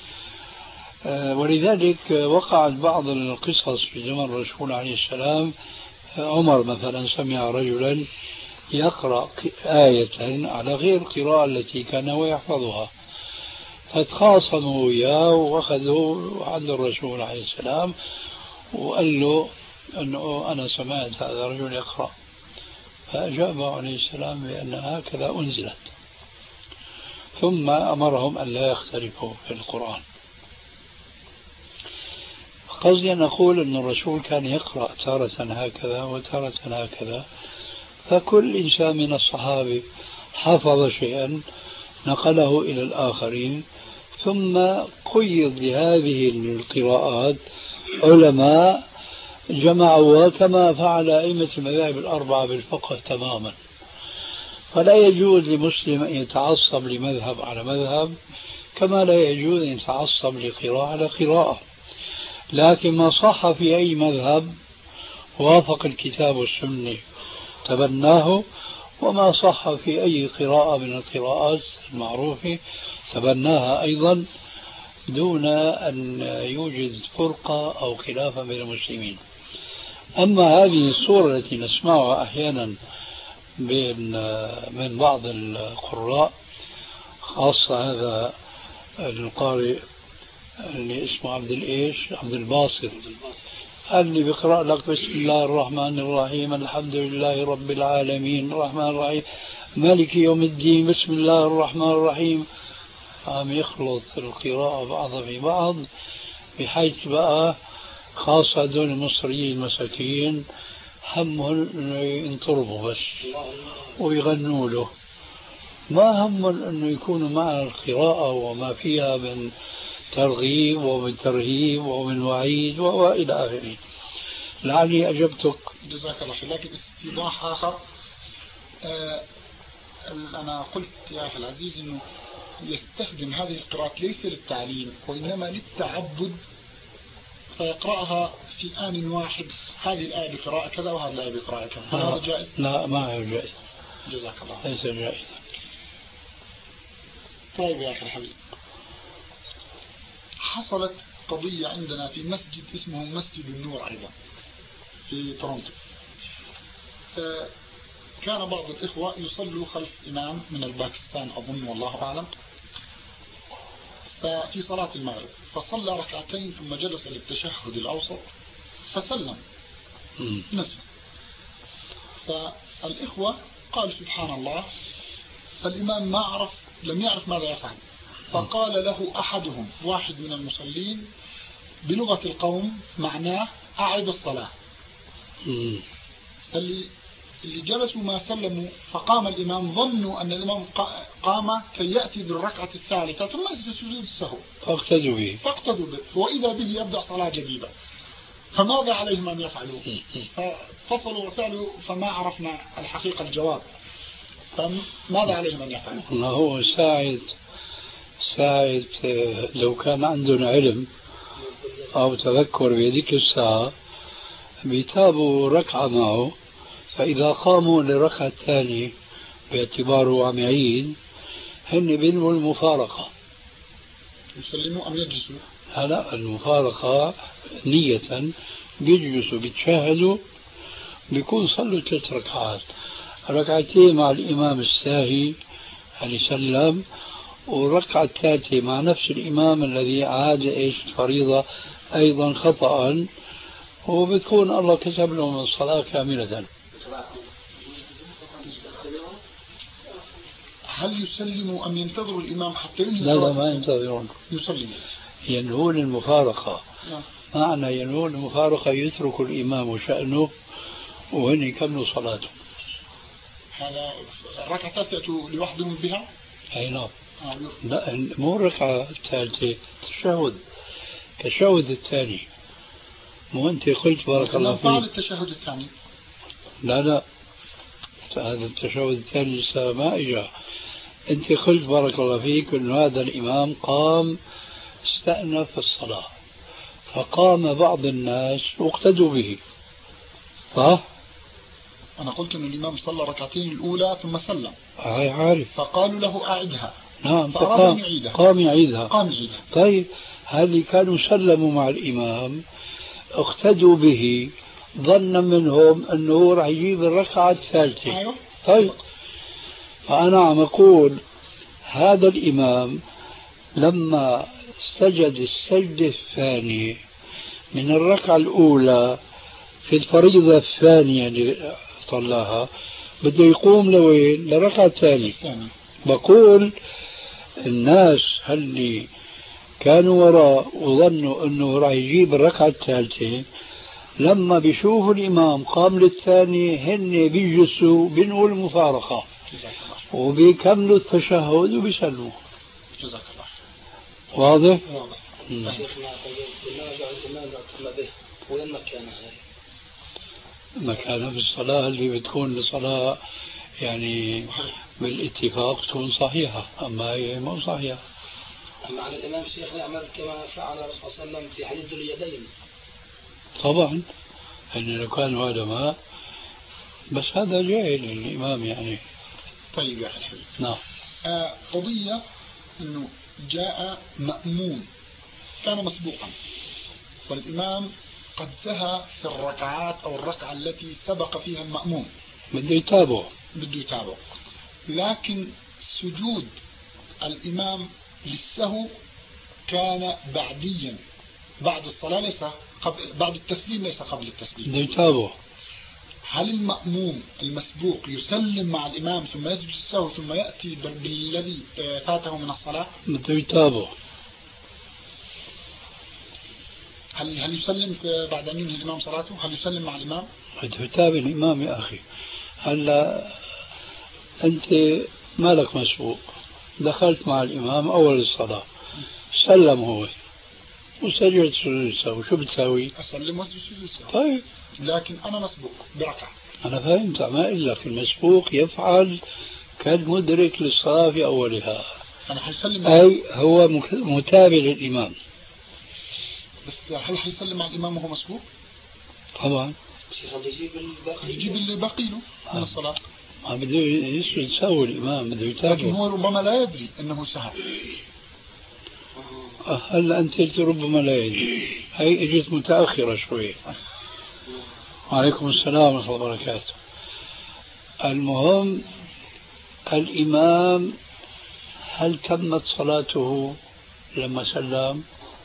ولذلك وقعت بعض القصص في زمن الرسول عليه السلام. عمر مثلا سمع رجلا يقرأ آية على غير القراءة التي كان ويحفظها، فتخاصموا وياه وأخذوا عند الرسول عليه السلام وقال له أنه أنا سمعت هذا الرجل يقرأ، فأجاب عليه السلام بأن هكذا أنزلت، ثم أمرهم أن لا يختلفوا في القرآن. قصدي أن أقول أن الرسول كان يقرأ تارة هكذا وتارة هكذا، فكل إنسان من الصحابة حفظ شيئا نقله إلى الآخرين، ثم قيد لهذه القراءات علماء جمعوها كما فعل أئمة المذاهب الأربعة بالفقه تماما. فلا يجوز لمسلم أن يتعصب لمذهب على مذهب، كما لا يجوز أن يتعصب لقراءة على قراءة. لكن ما صح في أي مذهب وافق الكتاب والسنة تبناه، وما صح في أي قراءة من القراءات المعروفة تبناها أيضا، دون أن يوجد فرقة أو خلافا بين المسلمين. أما هذه الصورة التي نسمعها أحيانا بين من بعض القراء، خاصة هذا القارئ اللي اسمه عبد الإيش عبد الباسط، اللي بيقرأ لك بسم الله الرحمن الرحيم الحمد لله رب العالمين الرحمن الرحيم مالك يوم الدين بسم الله الرحمن الرحيم، عم يخلط القراءة بعضها في بعض، بحيث بقى خاصة دون المصريين المساكين همهم انه ينطربوا بس ويغنوا له، ما همهم انه يكونوا معنا القراءة وما فيها من ترغيب ومن ترهيب ومن وعيد وإلى آخره. لعلي أجبتك. جزاك الله خير. لكن استيضاح آخر، آه أنا قلت يا أخي العزيز أنه يستخدم هذه القراءات ليس للتعليم وإنما للتعبد، فيقرأها في آن واحد، هذه الآية بقراءة كذا وهذه الآية بقراءة كذا. هل هذا جائز؟ لا، ما هو جائز. جزاك الله. ليس جائز. طيب يا أخي الحبيب، حصلت قضية عندنا في مسجد اسمه مسجد النور أيضا في تورونتو. كان بعض الإخوة يصلوا خلف إمام من الباكستان أظن والله أعلم، ففي صلاة المغرب فصلى ركعتين ثم جلس للتشهد الأوسط فسلم نسي. فالإخوة قالوا سبحان الله، فالإمام ما عرف لم يعرف ماذا يفعل، فقال له أحدهم واحد من المصلين بلغة القوم معناه أعد الصلاة. اللي اللي جلسوا ما سلموا، فقام الإمام ظنوا أن الإمام قام كي يأتي بالركعة الثالثة ثم يسجد سجود السهو، فاقتدوا به فاقتدوا به وإذا به يبدأ صلاة جديدة، فماذا عليهم أن يفعلوا؟ فاتصلوا وسألوا فما عرفنا الحقيقة الجواب، فماذا عليهم أن يفعلوا؟ ما هو ساعد ساعد لو كان عندهم علم أو تذكر بهذيك الساعة بيتابوا ركعة معه، فإذا قاموا للركعة الثانية باعتباره عم يعيد هن بينوا المفارقة. يسلموا أم يجلسوا؟ هلا المفارقة نية بيجلسوا بيتشاهدوا، بيكون صلوا ثلاث ركعات، ركعتين مع الإمام الساهي اللي سلم، والركعة الثالثة مع نفس الإمام الذي عاد إيش فريضة أيضا خطأ، وبتكون الله كتب لهم الصلاة كاملة. هل يسلموا أم ينتظروا الإمام حتى ينهي؟ لا لا ما ينتظرون، يسلموا، ينهون المفارقة. نعم. معنى ينهون المفارقة يترك الإمام شأنه وهن يكملوا صلاتهم. هذا الركعة تأتوا لوحدهم بها؟ أي نعم. آه. لا مو الركعة الثالثة، التشهد كالتشهد الثاني. مو أنت قلت بارك الله فيك التشهد الثاني؟ لا لا، هذا التشهد الثاني لسه ما إجا. أنت قلت بارك الله فيك أن هذا الإمام قام استأنف الصلاة، فقام بعض الناس واقتدوا به، صح؟ أنا قلت أن الإمام صلى ركعتين الأولى ثم سلم. هاي عارف. فقالوا له أعدها. نعم. فقام يعيدها. قام يعيدها. قام يعيدها. طيب هذه كانوا سلموا مع الإمام اقتدوا به ظنا منهم أنه راح يجيب الركعة الثالثة. أيوه. طيب فأنا عم أقول هذا الإمام لما سجد السجدة الثانية من الركعة الأولى في الفريضة الثانية اللي صلاها بده يقوم لوين؟ للركعة الثانية. بقول الناس اللي كانوا وراء وظنوا أنه راح يجيب الركعة الثالثة لما بيشوفوا الإمام قام للثاني هن بيجلسوا بينقوا المفارقة وبيكملوا التشهد وبيسلموا. جزاك الله. واضح؟ واضح. مم. شيخنا قلنا جعل الإمام يعتم به وين مكانها هاي؟ مكانها في الصلاة اللي بتكون الصلاة يعني بالاتفاق تكون صحيحة، أما هي مو صحيحة. أما على الإمام الشيخ يعمل كما فعل الرسول صلى الله عليه وسلم في حديث ذو اليدين. طبعا أن لو كانوا علماء، بس هذا جاهل الإمام يعني. طيب يا أخي الحبيب. نعم. آه قضية أنه جاء مأموم كان مسبوقا والإمام قد سهى في الركعات أو الركعة التي سبق فيها المأموم، بده يتابعه بده يتابعه، لكن سجود الإمام للسهو كان بعديا بعد الصلاة، ليس قبل، بعد التسليم ليس قبل التسليم. بده يتابعه. هل المأموم المسبوق يسلم مع الإمام ثم يسجد السهو ثم يأتي بالذي فاته من الصلاة؟ بده يتابعه. هل هل يسلم بعد أن ينهي الإمام صلاته؟ هل يسلم مع الإمام؟ بده يتابع الإمام يا أخي. هلا أنت مالك مسبوق، دخلت مع الإمام أول الصلاة، سلم هو وسجد سجود السهو، شو بتساوي؟ أسلم واسجد سجود السهو. طيب لكن أنا مسبوق بركعة. أنا فهمت، ما أقول لك المسبوق يفعل كالمدرك للصلاة في أولها، أنا حيسلم أي هو متابع للإمام. بس هل حيسلم مع الإمام وهو مسبوق؟ طبعا يجيب الباقي يجيب اللي باقي له من الصلاة. ما بده يسجد سهو الإمام، بده لكن يتابعه. هو ربما لا يدري أنه سهى. هلا أنت قلت ربما لا يدري، هي اجت متأخرة شوي. وعليكم السلام ورحمة الله وبركاته. المهم الإمام هل تمت صلاته لما سلم؟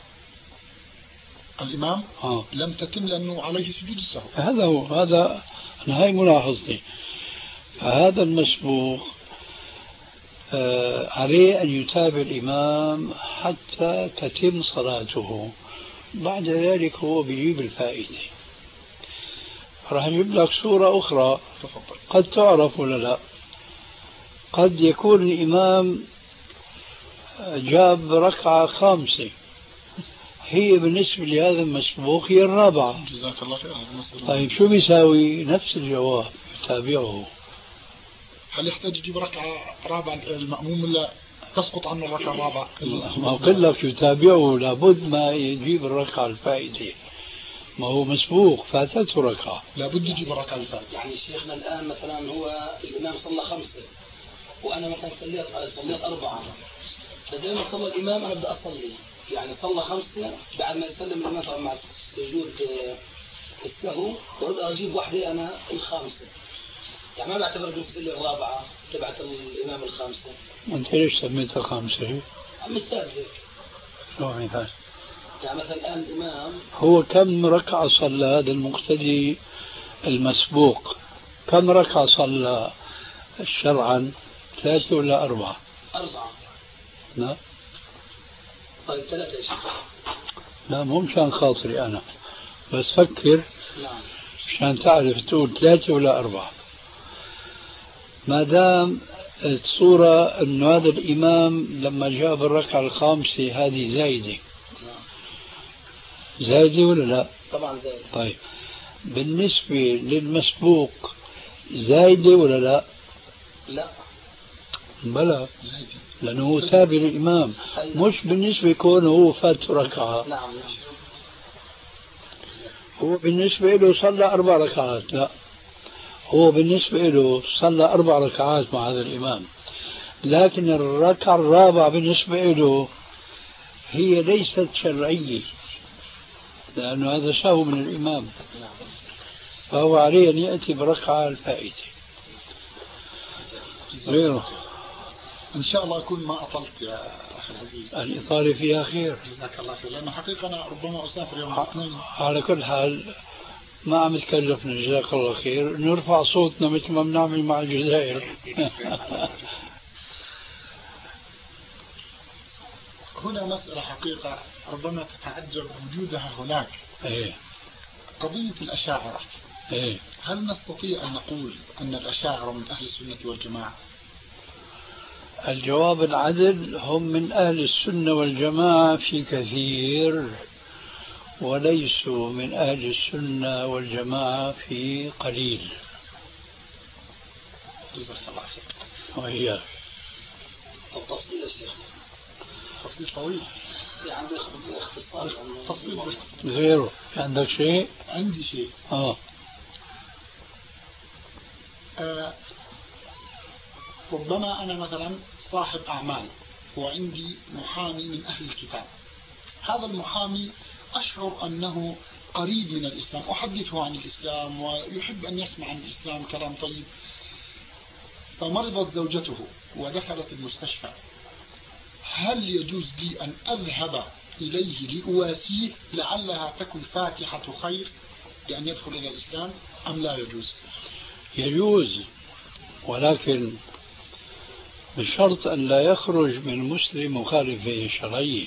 الإمام آه. لم تتم لأنه عليه سجود السهو. هذا هو، هذا أنا هاي ملاحظتي. فهذا المسبوق آه عليه أن يتابع الإمام حتى تتم صلاته، بعد ذلك هو بيجيب الفائدة. راح نجيب لك صورة أخرى قد تعرف ولا لا. قد يكون الإمام جاب ركعة خامسة، هي بالنسبة لهذا المسبوق هي الرابعة. جزاك الله خير. طيب شو بيساوي؟ نفس الجواب، تابعه. هل يحتاج يجيب ركعة رابعة المأموم ولا تسقط عنه الركعة الرابعة؟ ما أقول لك يتابعه، لابد ما يجيب الركعة الفائتة، ما هو مسبوق فاتته ركعة، لابد يجيب الركعة الفائتة. يعني شيخنا الآن مثلا هو الإمام صلى خمسة وأنا مثلا صليت صليت أربعة، فدائما صلى الإمام أنا بدي أصلي، يعني صلى خمسة بعد ما يسلم الإمام طبعا مع سجود السهو وأريد أجيب واحدة أنا الخامسة، يعني ما بعتبر بالنسبة لي الرابعة تبعت الإمام الخامسة. أنت ليش سميتها خامسة؟ عم استاذك. شو يعني هذا؟ يعني مثلا الآن الإمام هو كم ركعة صلى هذا المقتدي المسبوق؟ كم ركعة صلى شرعا؟ ثلاثة ولا أربعة؟ أربعة. لا طيب ثلاثة يا شيخ. لا مو مشان خاطري أنا، بس فكر. نعم. مشان تعرف تقول ثلاثة ولا أربعة. ما دام الصورة أنه هذا الإمام لما جاب الركعة الخامسة هذه زايدة. زايدة ولا لا؟ طبعا زايدة. طيب بالنسبة للمسبوق زايدة ولا لا؟ لا. بلا، لأنه هو تابع الإمام، مش بالنسبة يكون هو فات ركعة. نعم. هو بالنسبة له صلى أربع ركعات، لا هو بالنسبة له صلى أربع ركعات مع هذا الإمام، لكن الركعة الرابعة بالنسبة له هي ليست شرعية، لأنه هذا سهو من الإمام، فهو عليه أن يأتي بركعة الفائتة غيره. إن شاء الله أكون ما أطلت يا أخي العزيز. الإطالة فيها خير. جزاك الله خير، لأنه حقيقة أنا ربما أسافر يوم الاثنين. على كل حال ما عم تكلفنا جزاك الله خير، نرفع صوتنا مثل ما بنعمل مع الجزائر. هنا مسألة حقيقة ربما تتعجب وجودها هناك. ايه. قضية الأشاعرة. ايه. هل نستطيع أن نقول أن الأشاعرة من أهل السنة والجماعة؟ الجواب العدل هم من أهل السنة والجماعة في كثير، وليسوا من أهل السنة والجماعة في قليل. جزاك الله خير. وإياك. التفصيل يا شيخ تفصيل طويل يعني باختصار تفصيل غيره. عندك شيء؟ عندي شيء. آه. آه ربما أنا مثلا صاحب أعمال وعندي محامي من أهل الكتاب، هذا المحامي أشعر أنه قريب من الإسلام، أحدثه عن الإسلام ويحب أن يسمع عن الإسلام كلام طيب، فمرضت زوجته ودخلت المستشفى، هل يجوز لي أن أذهب إليه لأواسيه لعلها تكون فاتحة خير لأن يدخل إلى الإسلام أم لا يجوز؟ يجوز، ولكن بشرط أن لا يخرج من مسلم مخالف شرعي،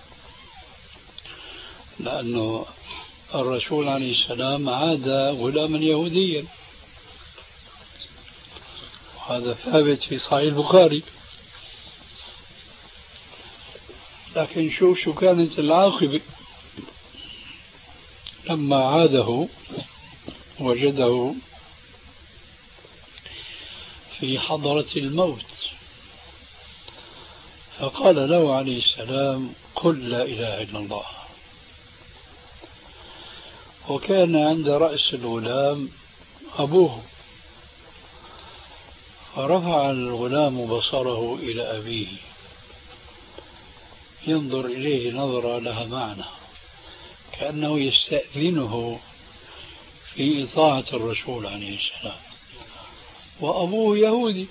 لأنه الرسول عليه السلام عاد غلاما يهوديا، وهذا ثابت في صحيح البخاري. لكن شوف شو كانت العاقبة لما عاده وجده في حضرة الموت، فقال له عليه السلام قل لا إله إلا الله. وكان عند رأس الغلام أبوه، فرفع الغلام بصره إلى أبيه ينظر إليه نظرة لها معنى، كأنه يستأذنه في إطاعة الرسول عليه السلام، وأبوه يهودي.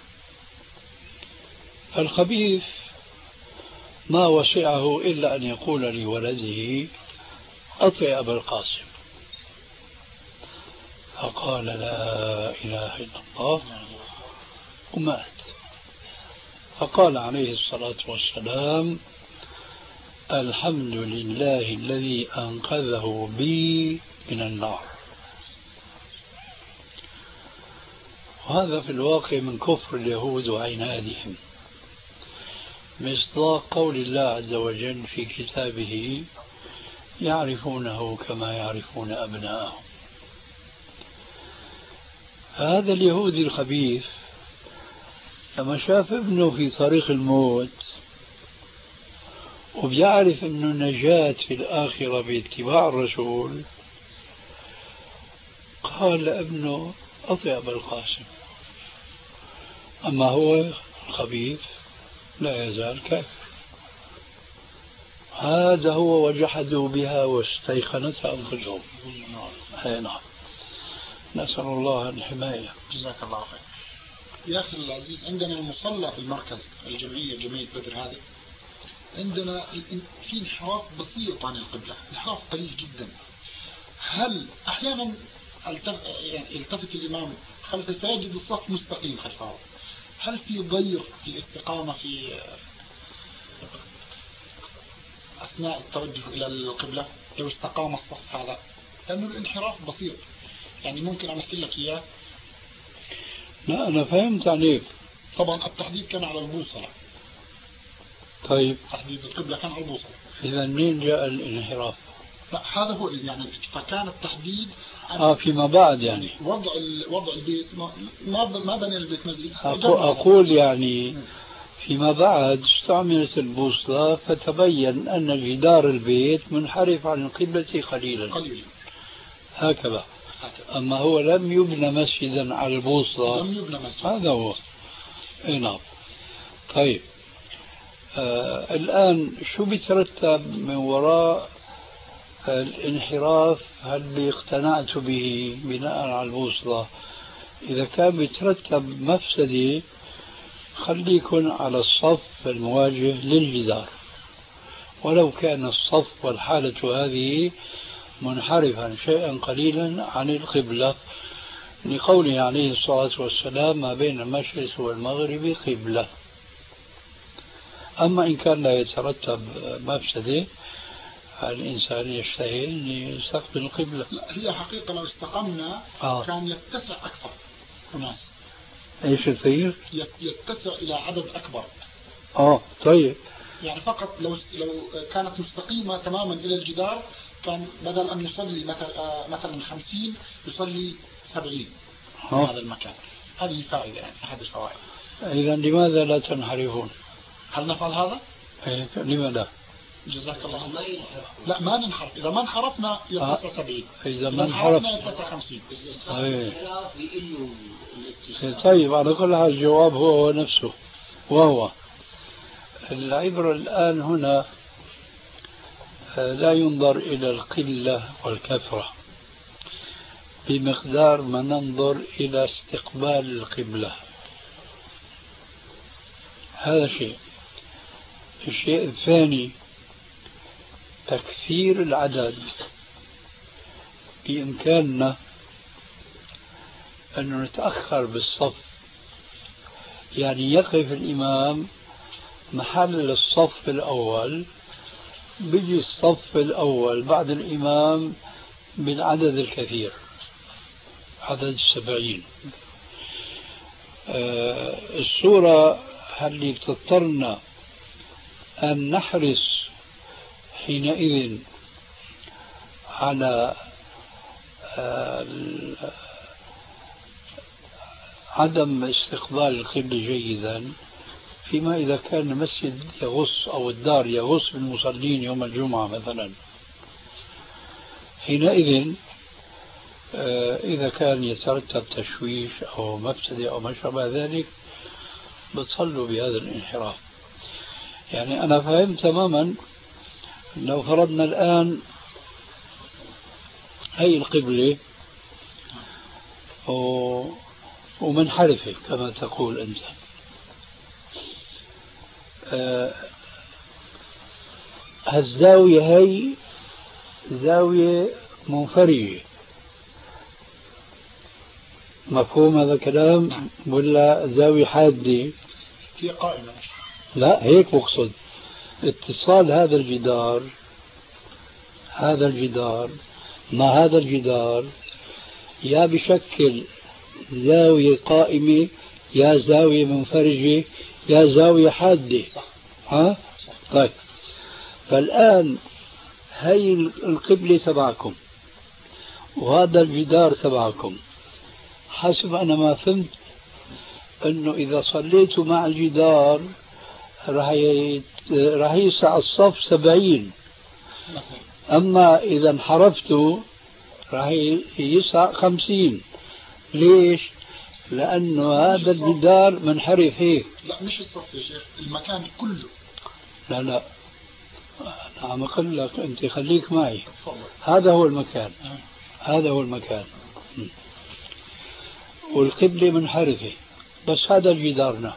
فالخبيث ما وسعه إلا أن يقول لولده أطع أبا القاسم، فقال لا إله إلا الله ومات. فقال عليه الصلاة والسلام الحمد لله الذي أنقذه بي من النار. وهذا في الواقع من كفر اليهود وعنادهم، مصداق قول الله عز وجل في كتابه يعرفونه كما يعرفون أبناءهم. هذا اليهودي الخبيث لما شاف ابنه في طريق الموت وبيعرف أنه نجاة في الآخرة باتباع الرسول، قال لابنه أطع أبا القاسم. أما هو الخبيث لا يزال كافر. هذا هو وجحدوا بها واستيقنتها أنفسهم. أي نعم. نسأل الله الحماية. جزاك الله خير. يا أخي العزيز، عندنا المصلى في المركز الجمعية جمعية بدر هذه، عندنا في انحراف بسيط عن القبلة، انحراف قليل جدا. هل أحيانا يعني يلتفت الإمام خلف فيجد الصف مستقيم خلفه، هل في ضير في الاستقامة في أثناء التوجه إلى القبلة لو استقام الصف هذا؟ لأنه الانحراف بسيط، يعني ممكن أمثل لك إياه. لا أنا فهمت عليك. طبعا التحديد كان على البوصلة. طيب تحديد القبلة كان على البوصلة. إذا منين جاء الانحراف؟ لا هذا هو يعني، فكان التحديد آه فيما بعد يعني, يعني وضع وضع البيت ما ما بني البيت مسجد. أقول يعني فيما بعد استعملت البوصلة فتبين أن جدار البيت منحرف عن القبلة قليلا قليلا هكذا. أما هو لم يبنى مسجدا على البوصلة، لم يبنى مسجد. هذا هو. اي نعم. طيب آه الآن شو بيترتب من وراء الانحراف؟ هل اقتنعت به بناء على البوصلة؟ إذا كان بيترتب مفسدة خليكن على الصف المواجه للجدار، ولو كان الصف والحالة هذه منحرفا شيئا قليلا عن القبلة، لقوله عليه الصلاة والسلام ما بين المشرق والمغرب قبلة. أما إن كان لا يترتب مفسدة الإنسان يجتهد يستقبل القبلة. لا هي حقيقة لو استقمنا آه. كان يتسع أكثر الناس، ايش يصير؟ يتسع إلى عدد أكبر. اه طيب. يعني فقط لو لو كانت مستقيمة تماما إلى الجدار كان بدل أن يصلي مثلا مثلا خمسين يصلي سبعين في هذا المكان. هذه فائدة يعني أحد الفوائد. إذا لماذا لا تنحرفون؟ هل نفعل هذا؟ إيه لماذا؟ جزاك الله خير. لا ما ننحرف، إذا ما انحرفنا يتسع سبعين، إذا ما انحرفنا يتسع خمسين. طيب على كل حال الجواب هو هو نفسه، وهو العبرة الآن هنا لا ينظر إلى القلة والكثرة بمقدار ما ننظر إلى استقبال القبلة. هذا شيء. الشيء الثاني تكثير العدد. بإمكاننا أن نتأخر بالصف، يعني يقف الإمام محل الصف الأول، بيجي الصف الأول بعد الإمام بالعدد الكثير، عدد السبعين. آه الصورة اللي بتضطرنا أن نحرص حينئذ على آه عدم استقبال القبلة جيدا فيما إذا كان المسجد يغص أو الدار يغص بالمصلين يوم الجمعة مثلا. حينئذ إذا كان يترتب تشويش أو مفسدة أو ما شابه ذلك بتصلوا بهذا الانحراف. يعني أنا فهمت تماما لو فرضنا الآن هي القبلة ومنحرفة كما تقول أنت، هالزاوية هي زاوية منفرجة، مفهوم هذا الكلام ولا زاوية حادة؟ هي قائمة. لا هيك بقصد اتصال هذا الجدار هذا الجدار مع هذا الجدار يا بشكل زاوية قائمة يا زاوية منفرجة يا زاوية حادة. ها؟ طيب فالآن هي القبلة تبعكم وهذا الجدار تبعكم، حسب أنا ما فهمت أنه إذا صليتوا مع الجدار راح يت... راح يسع الصف سبعين، أما إذا انحرفتوا راح يسع خمسين. ليش؟ لأنه هذا الجدار منحرف هيك. لا مش الصف يا شيخ، المكان كله. لا لا أنا عم أقول لك أنت خليك معي. هذا هو المكان. هذا هو المكان والقبلة منحرفة، بس هذا الجدارنا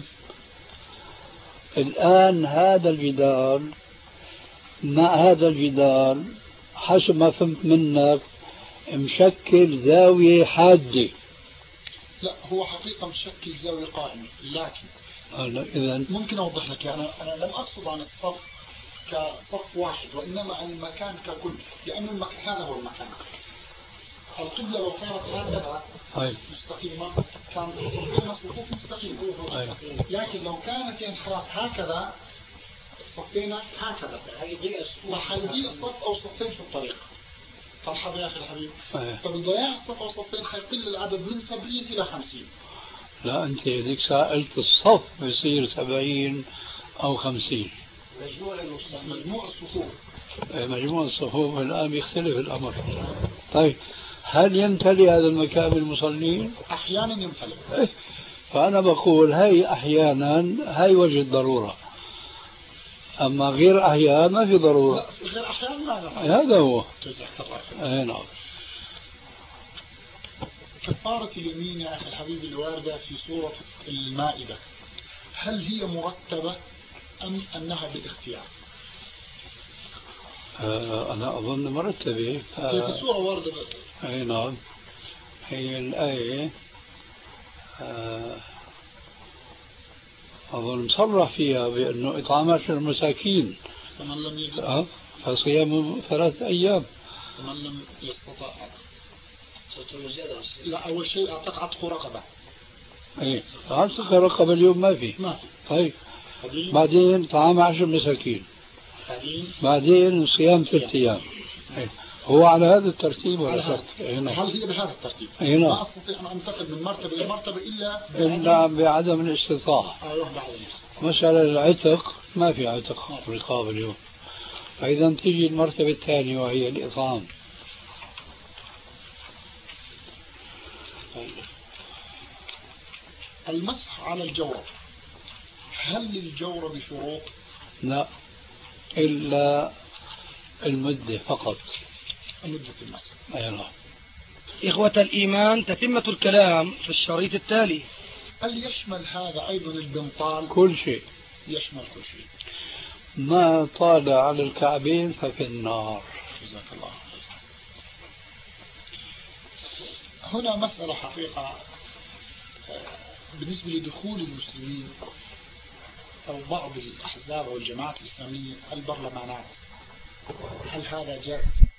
الآن. هذا الجدار مع هذا الجدار حسب ما فهمت منك مشكل زاوية حادة. لا هو حقيقة مشكل زاوية قائمة، لكن إذن ممكن أوضح لك. يعني أنا لم أقصد عن الصف كصف واحد وإنما عن المكان ككل، لأن المكان هذا هو المكان. القبلة لو كانت هكذا مستقيمة كان صفين صفوف مستقيمة، لكن لو كانت انحراف هكذا صفينا هكذا فحيضيع الصف أو صفين في الطريق. فرحب يا أخي الحبيب. فبضياع الصف أو صفين حيقل العدد من سبعين إلى خمسين. لا أنت هذيك سألت الصف بيصير سبعين أو خمسين. مجموع مجموع الصفوف مجموع الصفوف الآن يختلف الأمر. طيب هل يمتلئ هذا المكان بالمصلين؟ أحيانا يمتلئ. فأنا بقول هاي أحيانا هاي وجه الضرورة، أما غير أحيان ما في ضرورة. لا غير أحيان ما نفعل. هذا هو. أي نعم. كفارة اليمين يا أخي الحبيب الواردة في سورة المائدة هل هي مرتبة أم أنها بالاختيار؟ آه أنا أظن مرتبة. آه هي في سورة واردة. أي نعم. هي الآية آه أظن مصرح فيها بأنه إطعام عشر مساكين فمن لم يجد آه فصيام ثلاثة أيام. فمن لم يستطع. لا أول شيء أعتق عتق رقبة. ايه عتق رقبة اليوم ما في. ما في. طيب بعدين بعدين طعام عشر مساكين، بعدين بعدين صيام ثلاث ايام. إيه. هو على هذا الترتيب ولا على هذا. شك؟ إيه نعم. هل هي بهذا الترتيب؟ إيه نعم. ما أستطيع أن أنتقل من مرتبة إلى مرتبة إلا إلا بعدم الاستطاعة. أروح بعد النصف. مسألة العتق ما في عتق رقاب اليوم، فإذا تيجي المرتبة الثانية وهي الإطعام. المسح على الجورب، هل للجورب شروط؟ لا، إلا المدة فقط. مدة المسح. أي نعم. إخوة الإيمان، تتمة الكلام في الشريط التالي. هل يشمل هذا أيضا البنطال؟ كل شيء. يشمل كل شيء. ما طال على الكعبين ففي النار. جزاك الله. هنا مسألة حقيقة بالنسبة لدخول المسلمين أو بعض الأحزاب أو الجماعات الإسلامية البرلمانات، هل هذا جائز؟